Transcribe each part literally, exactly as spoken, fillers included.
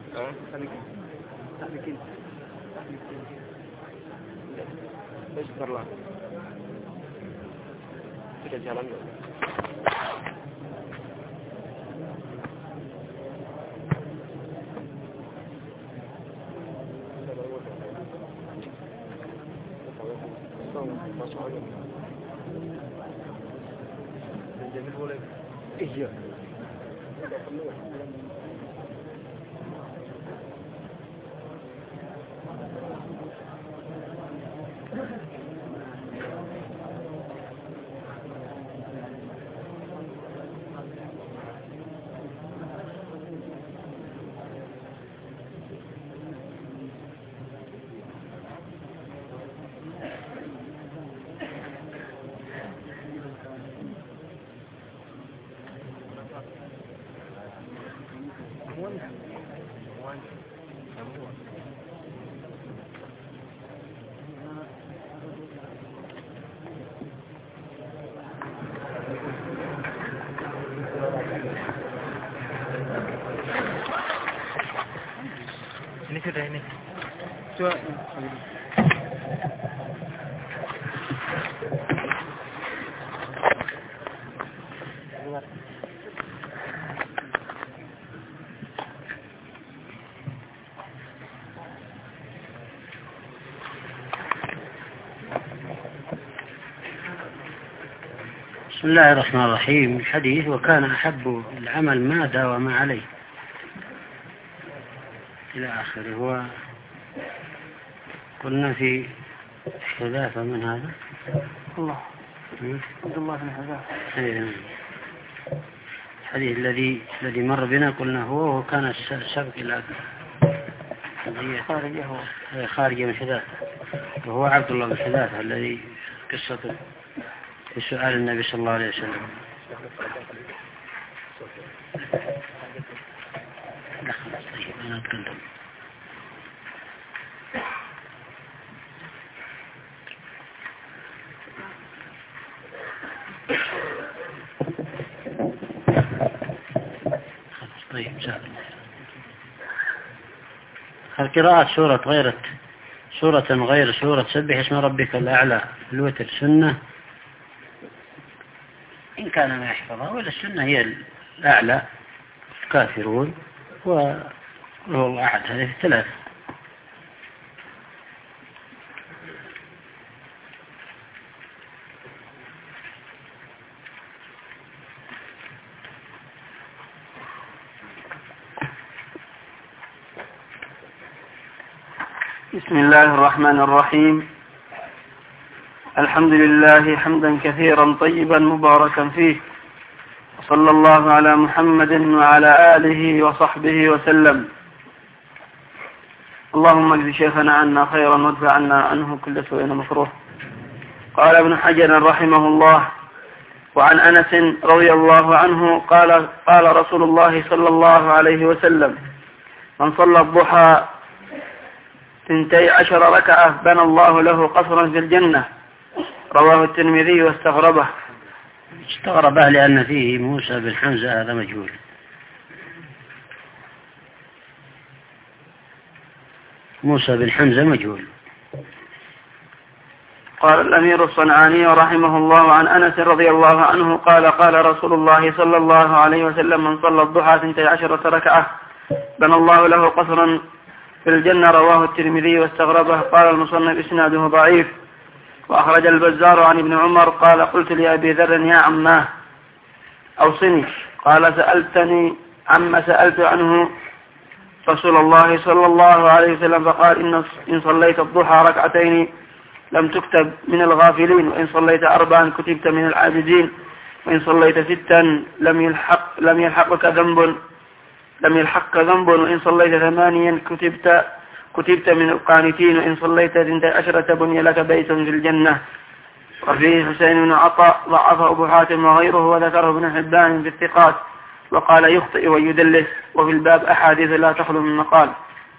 Ini sudah ini. Coba. بسم الله الرحمن الرحيم. الحديث وكان أحب العمل ما داوم عليه إلى آخره. هو قلنا في حذافة من هذا الله عبد الله بن حذافة. الحديث الذي الذي مر بنا قلنا هو وكان السبق إلى خارجه خارج من حذافة، وهو عبد الله بن حذافة الذي قصته في سؤال النبي صلى الله عليه وسلم. لا خلاص طيب أنا أتكلم. خلاص طيب سهل. القراءة سورة غير سورة غير سورة سبح اسم ربك الأعلى الوتر سنة إن كان ما يحفظها، ولا السنة هي الأعلى الكافرون وهو الله أحد، هذه الثلاث. بسم الله الرحمن الرحيم. الحمد لله حمدا كثيرا طيبا مباركا فيه، وصلى الله على محمد وعلى آله وصحبه وسلم. اللهم اجز شيخنا عنا خيرا وادفع عنا عنه كل سوء مكروه. قال ابن حجر رحمه الله: وعن أنس رضي الله عنه قال قال رسول الله صلى الله عليه وسلم: من صلى الضحى ثنتي عشر ركعة بنى الله له قصرا في الجنة. رواه الترمذي واستغربه. استغربه لأن فيه موسى بن حمزة، هذا مجهول. موسى بن حمزة مجهول. قال الأمير الصنعاني رحمه الله عن أنس رضي الله عنه قال قال رسول الله صلى الله عليه وسلم: من صلى الضحى ثنتي عشرة ركعة بنى الله له قصرا في الجنة. رواه الترمذي واستغربه. قال المصنف: إسناده ضعيف. وأخرج البزار عن ابن عمر قال: قلت لأبي ذر: يا عماه أوصني. قال: سألتني عما سألت عنه رسول الله صلى الله عليه وسلم، فقال: إن صليت الضحى ركعتين لم تكتب من الغافلين، وإن صليت أربعا كتبت من العابدين، وإن صليت ستا لم يلحق لم يلحقك ذنب لم يلحقك ذنب، وإن صليت ثمانيا كتبت كتبت من القانتين، وإن صليت اثنتي عشرة بني لك بيت في الجنة. وفيه حسين بن عطاء ضعفه أبو حاتم وغيره، وذكره ابن حبان في الثقات، وقال يخطئ ويدلس، وفي الباب أحاديث لا تخلو من مقال.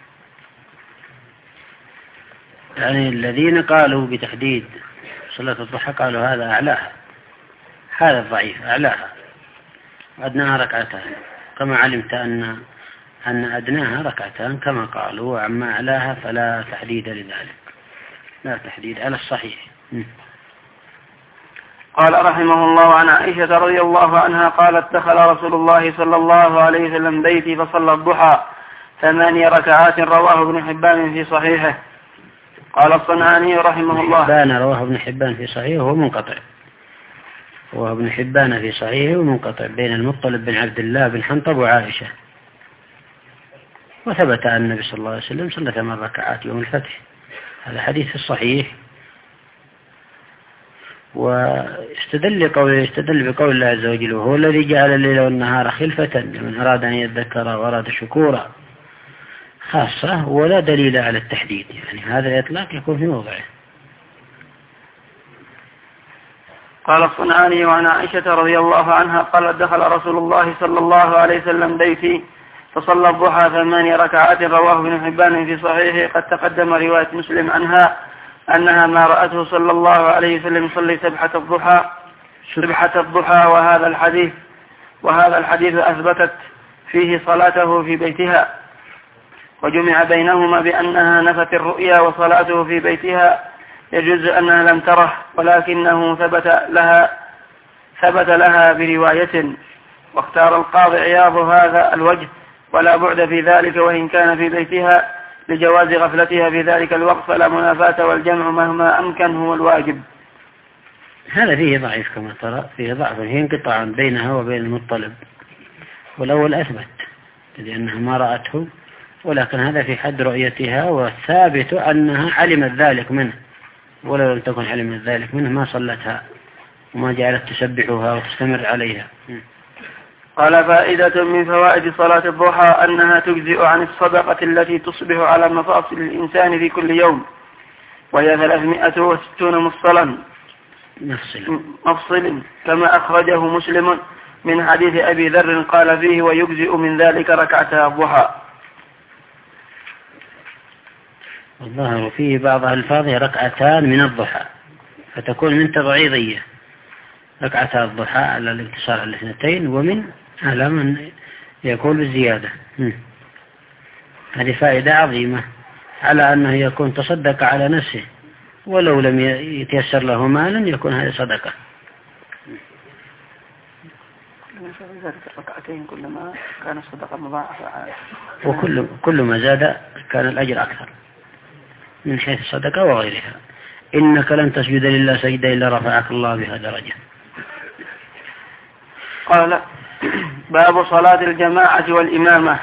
يعني الذين قالوا بتحديد صلاة الضحى قالوا هذا أعلاها، هذا الضعيف أعلاها، وأدناها ركعتان، كما علمت أن أن أدناها ركعتان كما قالوا، وعما أعلاها فلا تحديد لذلك، لا تحديد على الصحيح. قال رحمه الله عن عائشة رضي الله عنها قالت دخل رسول الله صلى الله عليه وسلم بيتي فصلى الضحى ثماني ركعات، رواه ابن حبان في صحيحه. قال الصنعاني رحمه الله حبان رواه ابن حبان في صحيحه ومنقطع، رواه ابن حبان في صحيحه ومنقطع بين المطلب بن عبد الله بن حنطب وعائشة. وثبت أن النبي صلى الله عليه وسلم صلى ثمان ركعات يوم الفتح، هذا حديث الصحيح. واستدل بقول يستدل بقول الله عز وجل: وهو الذي جعل الليل والنهار خلفة لمن أراد أن يذكر وأراد شكورا، خاصة ولا دليل على التحديد، يعني هذا الإطلاق يكون في موضعه. قال الصنعاني وعن عائشة رضي الله عنها قالت دخل رسول الله صلى الله عليه وسلم بيتي فصلى الضحى ثماني ركعات، رواه ابن حبان في صحيحه. قد تقدم رواية مسلم عنها أنها ما رأته صلى الله عليه وسلم يصلي سبحة الضحى سبحة الضحى وهذا الحديث وهذا الحديث أثبتت فيه صلاته في بيتها، وجمع بينهما بأنها نفت الرؤيا وصلاته في بيتها يجوز أنها لم تره، ولكنه ثبت لها ثبت لها برواية. واختار القاضي عياض هذا الوجه ولا بعد في ذلك، وإن كان في بيتها لجواز غفلتها في ذلك الوقت فلا منافاة، والجمع مهما أمكن هو الواجب. هذا فيه ضعيف كما ترى، فيه ضعف، فيه انقطاع بينها وبين المطلب، والأول أثبت لأنها ما رأته، ولكن هذا في حد رؤيتها، والثابت أنها علمت ذلك منه، ولو لم تكن علمت ذلك منه ما صلتها وما جعلت تسبحها وتستمر عليها. قال: فائدة من فوائد صلاة الضحى أنها تجزئ عن الصدقة التي تصبح على مفاصل الإنسان في كل يوم، وهي ثلاثمائة وستون مفصلا مفصل، كما أخرجه مسلم من حديث أبي ذر قال فيه: ويجزئ من ذلك ركعتا الضحى. الظاهر فيه بعض ألفاظه ركعتان من الضحى، فتكون من تبعيضية، ركعتا الضحى على الاقتصار على الاثنتين، ومن على من يكون بالزيادة. هذه فائدة عظيمة على أنه يكون تصدق على نفسه، ولو لم يتيسر له مالا يكون هذه صدقة. ركعتين كلما كان الصدقة مضاعفة، وكل كل ما زاد كان الأجر أكثر من حيث الصدقة وغيرها. إنك لن تسجد لله سجدة إلا رفعك الله بها درجة. قال: باب صلاة الجماعة والإمامة.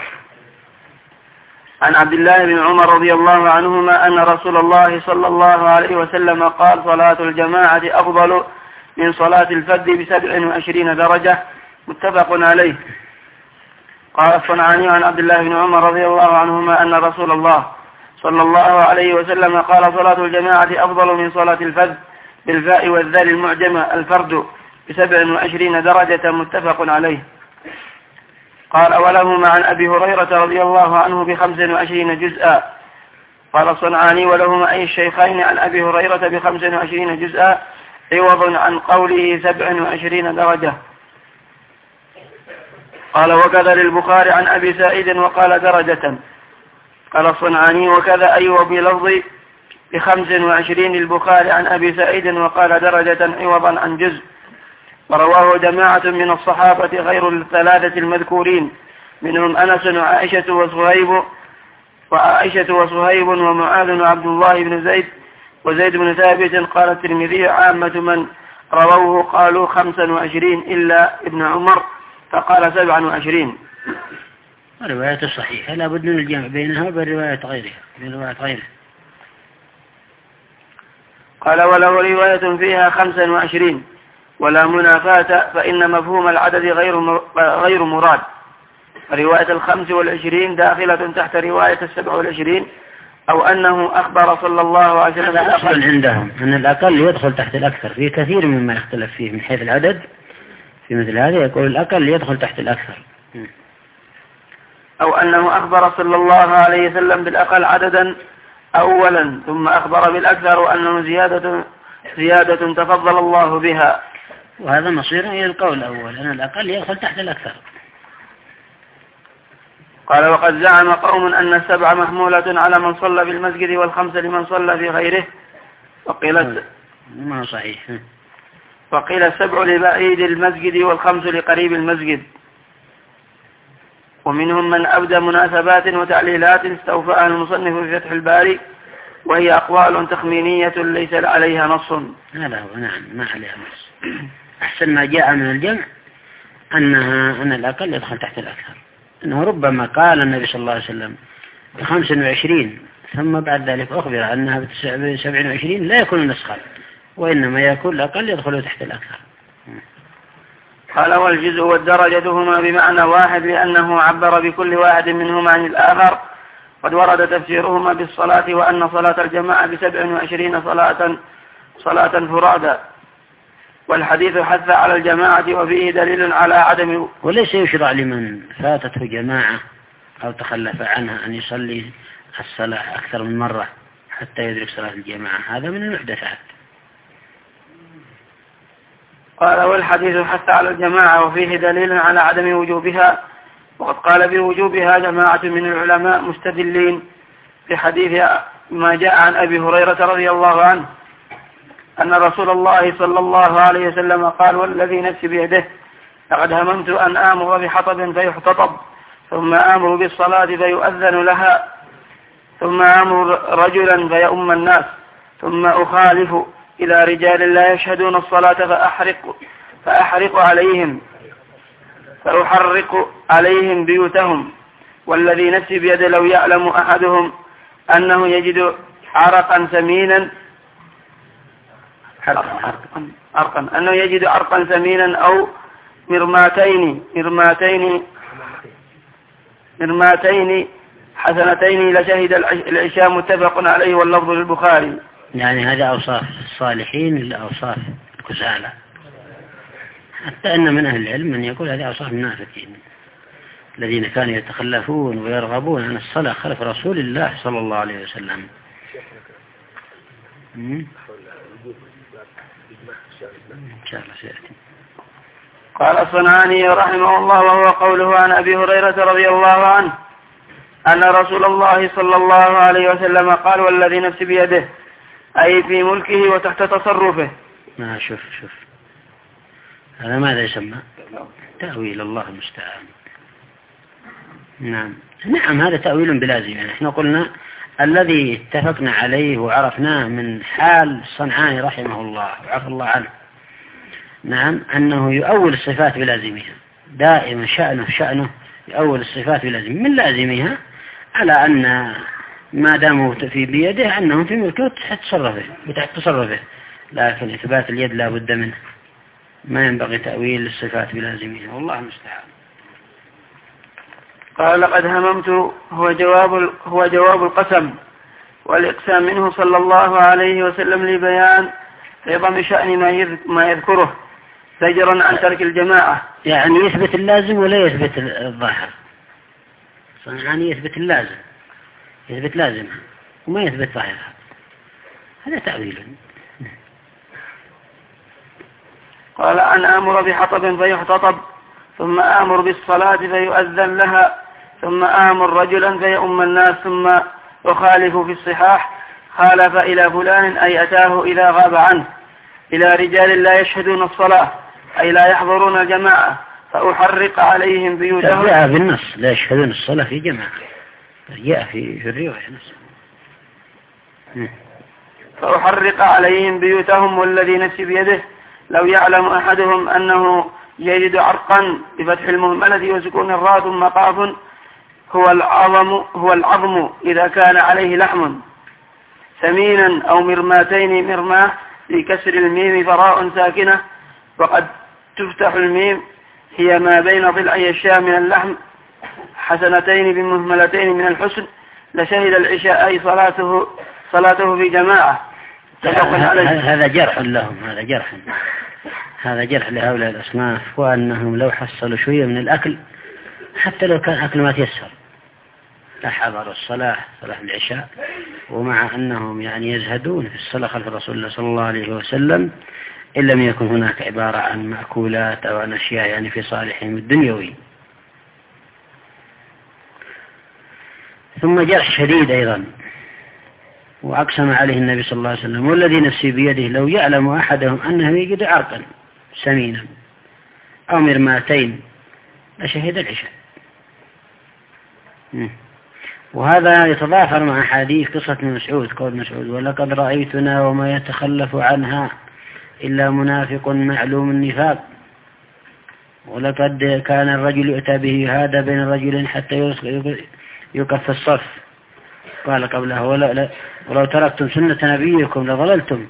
عن عبد الله بن عمر رضي الله عنهما أن رسول الله صلى الله عليه وسلم قال: صلاة الجماعة أفضل من صلاة الفرد بسبع وعشرين درجة، متفق عليه. قال الصنعاني عن عبد الله بن عمر رضي الله عنهما أن رسول الله صلى الله عليه وسلم قال: صلاة الجماعة أفضل من صلاة الفرد بالفاء والذال المعجمة الفرد بسبع وعشرين درجة، متفق عليه. قال: ولهما عن أبي هريرة رضي الله عنه بخمس وعشرين جزءا. قال الصنعاني: ولهما أي الشيخين عن أبي هريرة بخمس وعشرين جزءا، عوض عن قوله سبع وعشرين درجة. قال: وكذا للبخاري عن أبي سعيد وقال درجة. قال الصنعاني: وكذا أي وبلفظ بخمس وعشرين البخاري عن أبي سعيد وقال درجة عوضا عن جزء. ورواه جماعة من الصحابة غير الثلاثة المذكورين، منهم أنس وعائشة وصهيب وعائشة وصهيب ومعاذ وعبد الله بن زيد وزيد بن ثابت. قال الترمذي: عامة من رووه قالوا خمسا وعشرين إلا ابن عمر فقال سبعا وعشرين. الرواية الصحيحة لا بد من الجمع بينها وبين رواية غيرها بين رواية غيرها. قال: وله رواية فيها خمسا وعشرين ولا منافاة، فإن مفهوم العدد غير غير مراد. رواية الخمس والعشرين داخلة تحت رواية السبع والعشرين، أو أنه أخبر صلى الله عليه وسلم. هذا أصل عندهم أن الأقل يدخل تحت الأكثر، في كثير مما يختلف فيه من حيث العدد. في مثل هذا يقول الأقل يدخل تحت الأكثر، أو أنه أخبر صلى الله عليه وسلم بالأقل عددا أولا ثم أخبر بالأكثر، وأنه زيادة زيادة تفضل الله بها. وهذا مصير إلى القول الأول أن الأقل يدخل تحت الأكثر. قال وقد زعم قوم أن السبع محمولة على من صلى في المسجد والخمس لمن صلى في غيره، وقيل ما صحيح، وقيل السبع لبعيد المسجد والخمس لقريب المسجد. ومنهم من أبدى مناسبات وتعليلات استوفاها المصنف في فتح الباري، وهي أقوال تخمينية ليس عليها نص. هذا هو، نعم، ما عليها نص. أحسن ما جاء من الجمع أنها أن الأقل يدخل تحت الأكثر، أنه ربما قال النبي صلى الله عليه وسلم بخمس وعشرين ثم بعد ذلك أخبر أنها بسبع وعشرين، لا يكون نسخا، وإنما يكون الأقل يدخل تحت الأكثر. قال والجزء والدرجة هما بمعنى واحد، لأنه عبر بكل واحد منهما عن الآخر. قد ورد تفسيرهما بالصلاة، وأن صلاة الجماعة بسبع وعشرين صلاة صلاة فرادا، والحديث حث على الجماعة وفيه دليل على عدم. وليس يشرع لمن فاتته جماعة أو تخلف عنها أن يصلي الصلاة أكثر من مرة حتى يدرك صلاة الجماعة، هذا من المحدثات. قال والحديث حث على الجماعة وفيه دليل على عدم وجوبها، وقد قال بوجوبها جماعة من العلماء مستدلين بحديث ما جاء عن أبي هريرة رضي الله عنه أن رسول الله صلى الله عليه وسلم قال والذي نفسي بيده لقد هممت أن آمر بحطب فيحتطب، ثم آمر بالصلاة فيؤذن لها، ثم آمر رجلا فيؤم الناس، ثم أخالف إلى رجال لا يشهدون الصلاة فأحرق, فأحرق عليهم فأحرق عليهم بيوتهم، والذي نفسي بيده لو يعلم أحدهم أنه يجد عرقا ثمينا عرقا, عرقا أنه يجد عرقا ثمينا أو مرماتين مرماتين مرماتين حسنتين لشهد العشاء، متفق عليه واللفظ للبخاري. يعني هذا أوصاف الصالحين لأوصاف الكسالى، حتى أن من أهل العلم من يقول هذه أوصاف المنافقين الذين كانوا يتخلفون ويرغبون عن الصلاة خلف رسول الله صلى الله عليه وسلم. إن شاء الله سيأتي. قال الصنعاني رحمه الله وهو قوله عن أبي هريرة رضي الله عنه أن رسول الله صلى الله عليه وسلم قال والذي نفسي بيده، أي في ملكه وتحت تصرفه. ما شوف شوف هذا ماذا يسمى؟ تأويل، الله المستعان. نعم نعم هذا تأويل بلازم. يعني احنا قلنا الذي اتفقنا عليه وعرفناه من حال الصنعاني رحمه الله وعفى الله عنه، نعم أنه يؤول الصفات بلازمها دائما، شأنه شأنه يؤول الصفات بلازمها، من لازمها على أن ما داموا في بيده أنهم في ملكه تحت تصرفه وتحت تصرفه، لكن إثبات اليد لا بد منه، ما ينبغي تأويل الصفات بلازمها، والله المستعان. قال لقد هممت هو جواب هو جواب القسم، والإقسام منه صلى الله عليه وسلم لبيان عظم شأن ما يذكره زجرا عن ترك الجماعة. يعني يثبت اللازم ولا يثبت الظاهر؟ يعني يثبت اللازم، يثبت لازم وما يثبت ظاهرها، هذا تأويل. قال أن آمر بحطب فيحتطب، ثم آمر بالصلاة فيؤذن لها، ثم آمر رجلا فيؤم الناس، ثم أخالف في الصحاح خالف إلى فلان أي أتاه إذا غاب عنه، إلى رجال لا يشهدون الصلاة أي لا يحضرون الجماعة فأحرق عليهم بيوتهم. جاء بالنص لا يشهدون الصلاة في جماعة، جاء في في الرواية نفسها. فأحرق عليهم بيوتهم، والذي نفسي بيده لو يعلم أحدهم أنه يجد عرقا بفتح المهملة وسكون الراء ثم قاف هو العظم هو العظم إذا كان عليه لحم ثمينا أو مرماتين، مرماه بكسر الميم فراء ساكنة، وقد تفتح الميم هي ما بين ضلعي الشاة من اللحم، حسنتين بمهملتين من الحسن، لشهد العشاء أي صلاته صلاته في جماعة. هذا جرح لهم، هذا جرح هذا جرح لهؤلاء الأصناف، وأنهم لو حصلوا شوية من الأكل حتى لو كان أكل ما تيسر لحضروا الصلاة صلاة العشاء، ومع أنهم يعني يزهدون في الصلاة خلف رسول الله صلى الله عليه وسلم إن لم يكن هناك عبارة عن مأكولات أو عن أشياء يعني في صالحهم الدنيوي. ثم جرح شديد أيضا، وأقسم عليه النبي صلى الله عليه وسلم والذي نفسي بيده لو يعلم أحدهم أنه يجد عرقا سمينا أو مرماتين لشهد العشاء. وهذا يتضافر مع حديث قصة مسعود، قول مسعود: ولقد رأيتنا وما يتخلف عنها إلا منافق معلوم النفاق، ولقد كان الرجل يؤتى به هذا بين الرجلين حتى يكف الصف. قال قبله: ولو تركتم سنة نبيكم لضللتم.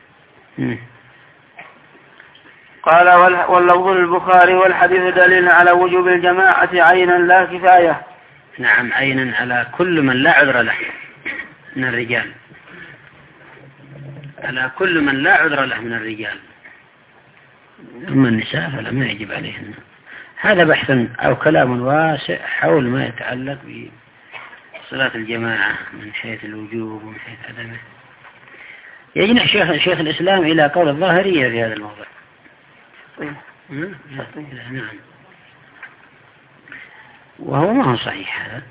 قال: واللفظ البخاري والحديث دليل على وجوب الجماعة عينا لا كفاية. نعم، عينا على كل من لا عذر له من الرجال، على كل من لا عذر له من الرجال. أما النساء فلا ما يجب عليهن. هذا بحث أو كلام واسع حول ما يتعلق بصلاة الجماعة من حيث الوجوب ومن حيث عدمه. يجنح شيخ, شيخ الإسلام إلى قول الظاهرية في هذا الموضوع. نعم، وهو ما هو صحيح هذا.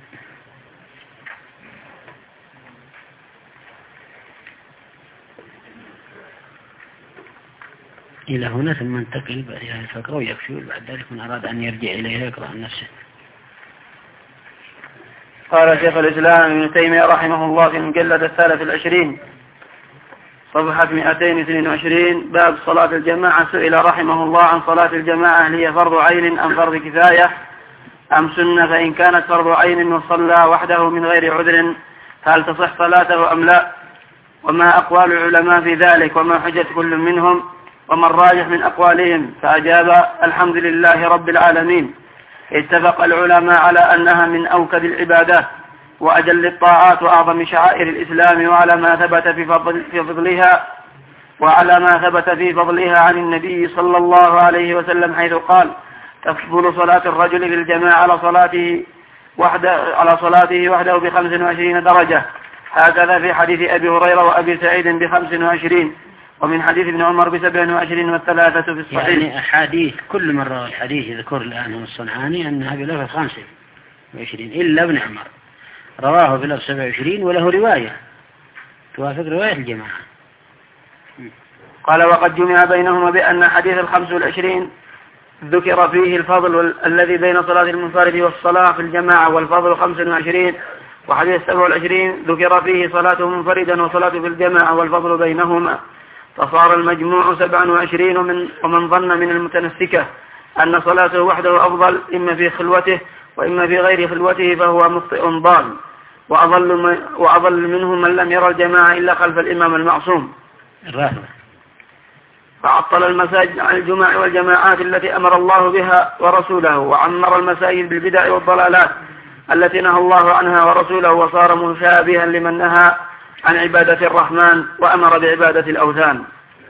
إلى هنا ثم انتقل بعد هذه الفقرة ويكفي، بعد ذلك من أراد أن يرجع إليها يقرأ عن نفسه. قال شيخ الإسلام ابن تيمية رحمه الله في المجلد الثالث العشرين صفحة مئتين واثنين وعشرين: باب صلاة الجماعة. سئل رحمه الله عن صلاة الجماعة: هل هي فرض عين أم فرض كفاية أم سنة؟ فإن كانت فرض عين وصلى وحده من غير عذر هل تصح صلاته أم لا؟ وما أقوال العلماء في ذلك؟ وما حجة كل منهم؟ وما الراجح من أقوالهم؟ فأجاب: الحمد لله رب العالمين، اتفق العلماء على أنها من أوكد العبادات وأجل الطاعات وأعظم شعائر الإسلام، وعلى ما ثبت في, فضل في فضلها وعلى ما ثبت في فضلها عن النبي صلى الله عليه وسلم حيث قال: تفضل صلاة الرجل في الجماعة على صلاته وحده على صلاته وحده بخمس وعشرين درجة. هكذا في حديث أبي هريرة وأبي سعيد بخمس وعشرين، ومن حديث ابن عمر بسبع وعشرين، والثلاثة في الصحيح. يعني أحاديث كل من روى الحديث يذكر الآن هو الصنعاني أنها بلفظ خمسة وعشرين إلا ابن عمر رواه بلفظ سبع وعشرين وله رواية توافق رواية الجماعة. قال: وقد جمع بينهما بأن حديث الخمس والعشرين ذكر فيه الفضل الذي بين صلاة المنفرد والصلاة في الجماعة والفضل خمس وعشرين، وحديث سبع والعشرين ذكر فيه صلاته منفردا وصلاة في الجماعة والفضل بينهما، فصار المجموع سبع وعشرين. ومن, ومن ظن من المتنسكة أن صلاته وحده أفضل إما في خلوته وإما في غير خلوته فهو مخطئ ضال، وأضل, وأضل منهم من لم يرى الجماعة إلا خلف الإمام المعصوم. الرافع فعطل المساجد عن الجماع والجماعات التي أمر الله بها ورسوله، وعمر المساجد بالبدع والضلالات التي نهى الله عنها ورسوله، وصار مشابها لمن نهى عن عبادة الرحمن وأمر بعبادة الأوثان.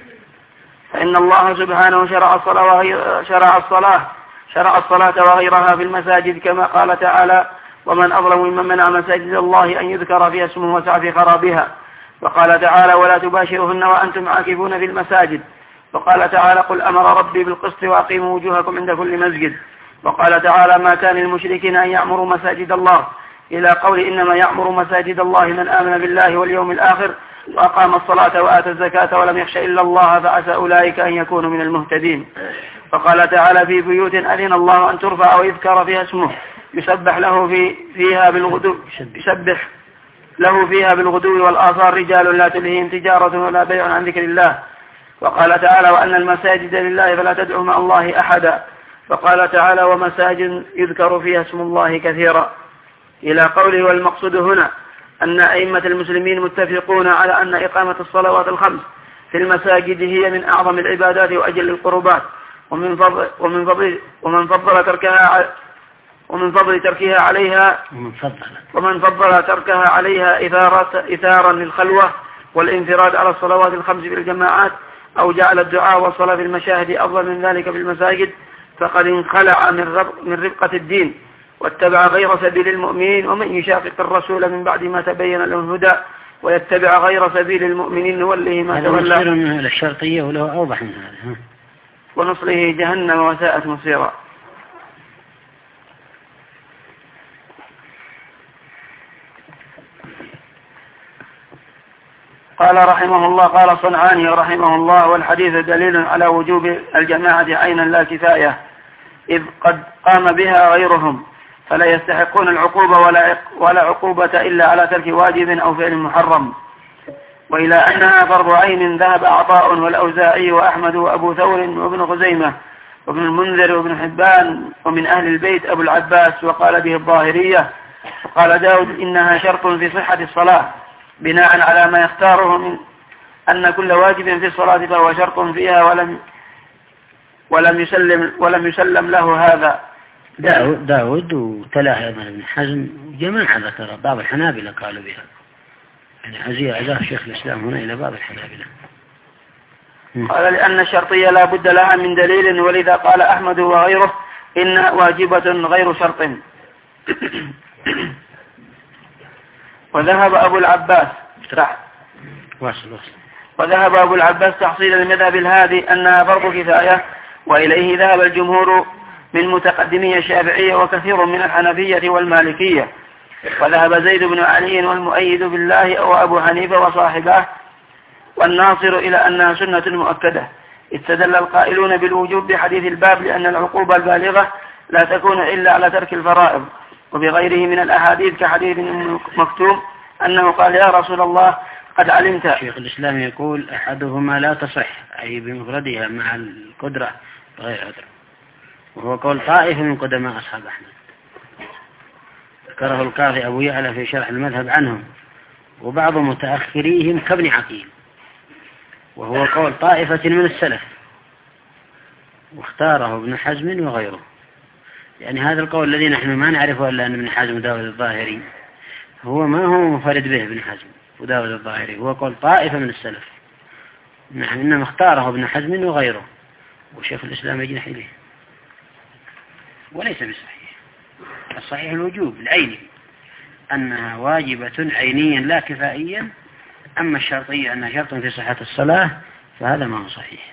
فإن الله سبحانه شرع الصلاة وغير شرع الصلاة شرع الصلاة وغيرها في المساجد، كما قال تعالى: ومن أظلم ممن منع مساجد الله أن يذكر فيها اسمه وسعى في خرابها. وقال تعالى: ولا تباشرهن وأنتم عاكفون في المساجد. وقال تعالى: قل أمر ربي بالقسط وأقيموا وجوهكم عند كل مسجد. وقال تعالى: ما كان للمشركين أن يعمروا مساجد الله، إلى قول: إنما يعمر مساجد الله من آمن بالله واليوم الآخر وأقام الصلاة وآتى الزكاة ولم يخش إلا الله فعسى أولئك أن يكونوا من المهتدين. وقال تعالى: في بيوت أذن الله أن ترفع ويذكر فيها اسمه يسبح له في فيها بالغدو يسبح له فيها بالغدو والآصال رجال لا تلهيهم تجارة ولا بيع عن ذكر الله. وقال تعالى: وأن المساجد لله فلا تدعوا مع الله أحدا. وقال تعالى: ومساجد يذكر فيها اسم الله كثيرا، إلى قوله. والمقصود هنا أن أئمة المسلمين متفقون على أن إقامة الصلوات الخمس في المساجد هي من أعظم العبادات وأجل القربات، ومن فضل ومن فضل ومن فضل تركها ومن فضل تركها عليها ومن فضل ومن فضل تركها عليها إثارة إثارا للخلوة والانفراد على الصلوات الخمس في الجماعات، أو جعل الدعاء والصلاة في المشاهد أفضل من ذلك في المساجد، فقد انخلع من ربقة الدين واتبع غير سبيل المؤمنين. ومن يشاقق الرسول من بعد ما تبين له الهدى ويتبع غير سبيل المؤمنين نوله ما تولى. هذا مصير الشرطية وله أوضح من هذا. ونصله جهنم وساءت مصيرا. قال رحمه الله قال صنعاني رحمه الله والحديث دليل على وجوب الجماعة عينا لا كفاية إذ قد قام بها غيرهم فلا يستحقون العقوبة ولا ولا عقوبة إلا على ترك واجب أو فعل محرم. وإلى أنها فرض عين ذهب عطاء والأوزاعي وأحمد وأبو ثور وابن خزيمة وابن المنذر وابن حبان ومن أهل البيت أبو العباس وقال به الظاهرية. وقال داود إنها شرط في صحة الصلاة بناء على ما يختاره من أن كل واجب في الصلاة فهو شرط فيها ولم ولم يسلم ولم يسلم له هذا. داود, داود وتلاه أيضا ابن حزم جماعة ذكر بعض الحنابلة قالوا بها، يعني عزيز عزاه شيخ الإسلام هنا إلى بعض الحنابلة. قال لأن الشرطية لا بد لها من دليل ولذا قال أحمد وغيره إنها واجبة غير شرط. وذهب أبو العباس واصل واصل وذهب أبو العباس تحصيل المذهب الهادي أنها فرض كفاية، وإليه ذهب الجمهور من متقدمي الشافعية وكثير من الحنفية والمالكية. وذهب زيد بن علي والمؤيد بالله وأبو حنيفة وصاحبه والناصر إلى أنها سنة مؤكدة. استدل القائلون بالوجوب بحديث الباب لأن العقوبة البالغة لا تكون إلا على ترك الفرائض، وبغيره من الأحاديث كحديث مكتوم أنه قال يا رسول الله قد علمت. شيخ الإسلام يقول أحدهما لا تصح أي بمفردها مع القدرة غير عذر، وهو قول طائفة من قدماء أصحاب أحمد ذكره القاضي أبو يعلى في شرح المذهب عنهم وبعض متأخريهم كابن عقيل، وهو قول طائفة من السلف واختاره ابن حزم وغيره. يعني هذا القول الذي نحن ما نعرفه إلا أن ابن حزم وداود الظاهري هو ما هو منفرد به ابن حزم وداود الظاهري، هو قول طائفة من السلف، نحن إنما اختاره ابن حزم وغيره وشيخ الإسلام يجنح إليه، وليس بصحيح. الصحيح الوجوب العيني أنها واجبة عينيا لا كفائيا، أما الشرطية أنها شرط في صحة الصلاة فهذا ما هو صحيح.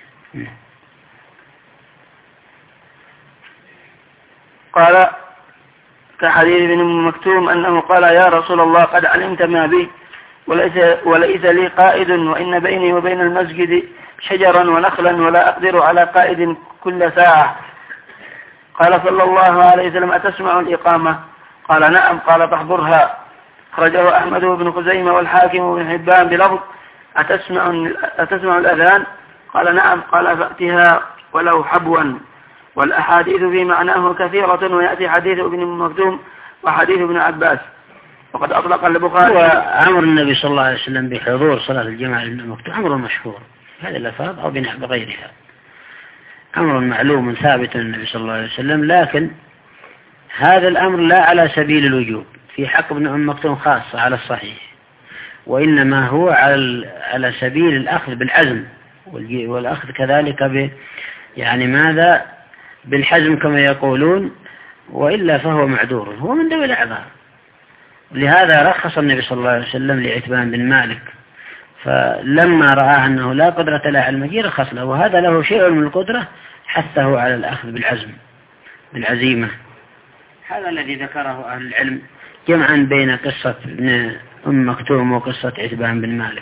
قال كحديث ابن مكتوم أنه قال يا رسول الله قد علمت ما بي وليس, وليس لي قائد وإن بيني وبين المسجد شجرا ونخلا ولا أقدر على قائد كل ساعة. قال صلى الله عليه وسلم أتسمع الإقامة؟ قال نعم. قال فاحضرها. أخرجه أحمد بن خزيمة والحاكم وابن حبان بلفظ أتسمع, أتسمع الأذان؟ قال نعم. قال فأتها ولو حبوا. والأحاديث في معناه كثيرة، ويأتي حديث ابن مكتوم وحديث ابن عباس. وقد أطلق البخاري وأمر النبي صلى الله عليه وسلم بحضور صلاة الجماعة لابن مكتوم أمر مشهور هذا الألفاظ أو بغيرها، أمر معلوم ثابت النبي صلى الله عليه وسلم، لكن هذا الأمر لا على سبيل الوجوب في حق ابن أم مكتوم خاصة على الصحيح، وإنما هو على على سبيل الأخذ بالعزم والأخذ كذلك ب يعني ماذا بالحزم كما يقولون، وإلا فهو معذور، هو من ذوي الأعذار. لهذا رخص النبي صلى الله عليه وسلم لعتبان بن مالك، فلما رأى أنه لا قدرة له على المجيء رخص له، وهذا له شيء من القدرة حثه على الأخذ بالعزم بالعزيمة. هذا الذي ذكره أهل العلم جمعا بين قصة ابن أم مكتوم وقصة عتبان بن مالك.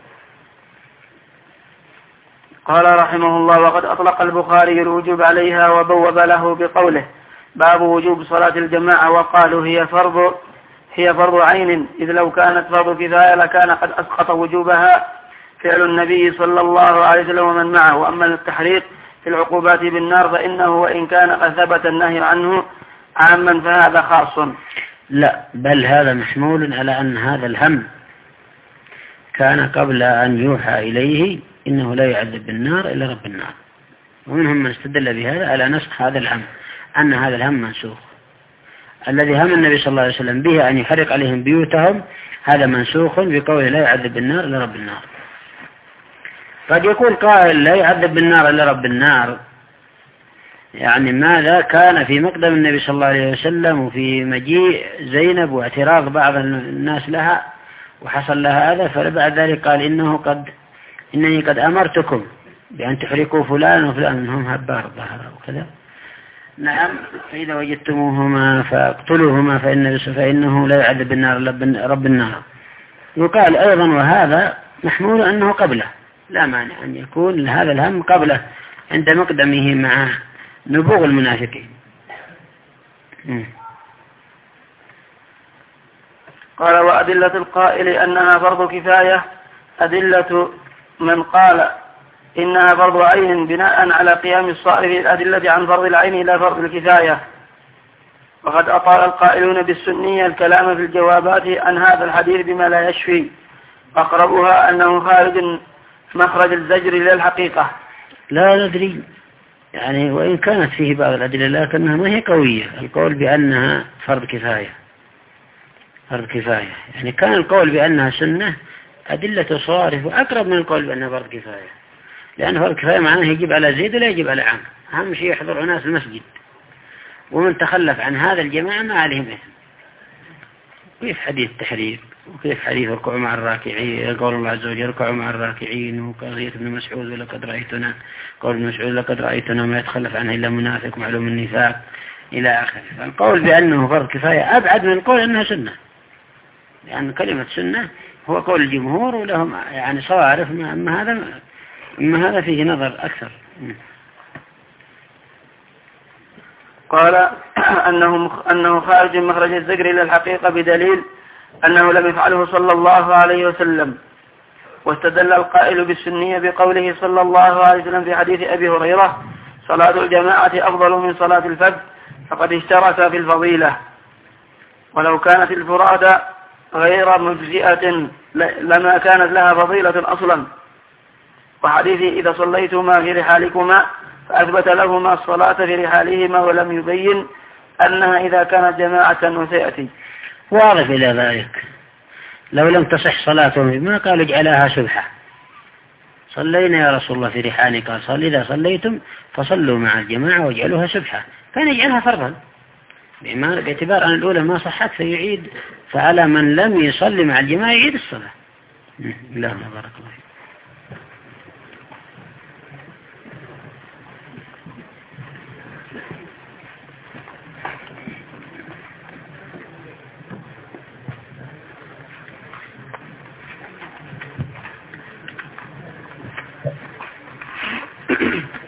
قال رحمه الله وقد أطلق البخاري الوجوب عليها وبوب له بقوله باب وجوب صلاة الجماعة، وقالوا هي فرض هي فرض عين، إذ لو كانت فرض كفاية لكان قد أسقط وجوبها فعل النبي صلى الله عليه وسلم ومن معه. وأما التحريق في العقوبات بالنار فإنه وإن كان قد ثبت النهي عنه عاما فهذا خاص. لا، بل هذا محمول على أن هذا الهم كان قبل أن يوحى إليه إنه لا يعذب بالنار إلا رب النار، ومنهم من استدل بهذا على نسخ هذا الهم، أن هذا الهم منسوخ. الذي هم النبي صلى الله عليه وسلم به أن يحرق عليهم بيوتهم هذا منسوخ بقوله لا يعذب بالنار إلا رب النار. قد يقول قائل لا يعذب بالنار إلا رب النار، يعني ماذا كان في مقدم النبي صلى الله عليه وسلم وفي مجيء زينب واعتراض بعض الناس لها وحصل لها هذا، فبعد ذلك قال إنه قد إنني قد أمرتكم بأن تحرقوا فلان وفلان منهم هبار الظهر وكذا. نعم، فإذا وجدتموهما فاقتلوهما فإن فإنه لا يعذب بالنار رب النار. يقال أيضا وهذا محمول أنه قبله، لا مانع أن يكون هذا الهم قبله عند مقدمه مع نبوغ المنافقين. قال وأدلة القائل أنها فرض كفاية أدلة من قال إنها فرض عين بناء على قيام الصائر في الأدلة عن فرض العين إلى فرض الكفاية. وقد أطال القائلون بالسنية الكلام في الجوابات عن هذا الحديث بما لا يشفي، أقربها أنه خارج مخرج الزجر للحقيقة. لا ندري يعني، وإن كانت فيه بعض الأدلة لكنها ما هي قوية. القول بأنها فرض كفاية فرض كفاية يعني كان القول بأنها سنة أدلة صارف وأقرب من القول بأنها فرض كفاية، لأن فرض كفاية معناه يجب على زيد ولا يجب على عام. أهم شيء يحضر ناس المسجد، ومن تخلف عن هذا الجماعة ما عليهم إثم. كيف حديث التحرير، وكيف حديث الركوع مع الراكعين، قول الله عز وجل اركعوا مع الراكعين، وقضية ابن مسعود ولقد رأيتنا، قول ابن مسعود لقد رأيتنا ما يتخلف عنها إلا منافق معلوم النفاق إلى آخره. فالقول بأنه فرض كفاية أبعد من القول أنها سنة، لأن كلمة سنة هو قول الجمهور ولهم يعني صوارف، أما هذا أما هذا فيه نظر أكثر. قال أنه, أنه خارج مخرج الذكر إلى الحقيقة بدليل أنه لم يفعله صلى الله عليه وسلم. واستدل القائل بالسنية بقوله صلى الله عليه وسلم في حديث أبي هريرة صلاة الجماعة أفضل من صلاة الفجر، فقد اشترك في الفضيلة. ولو كانت الفرادة غير مجزئة لما كانت لها فضيلة أصلا. وحديث إذا صليتما في رحالكما فأثبت لهما الصلاة في رحالهما، ولم يبين أنها إذا كانت جماعة وسيأتي. واضح إلى ذلك، لو لم تصح صلاتهم ما قالوا اجعلها سبحة. صلينا يا رسول الله في رحالي، قال صل إذا صليتم فصلوا مع الجماعة واجعلوها سبحة، كان يجعلها فرضا باعتبار أن الأولى ما صحت فيعيد، فعلى من لم يصلي مع الجماعة يعيد الصلاة. لا بارك الله فيك. Thank you.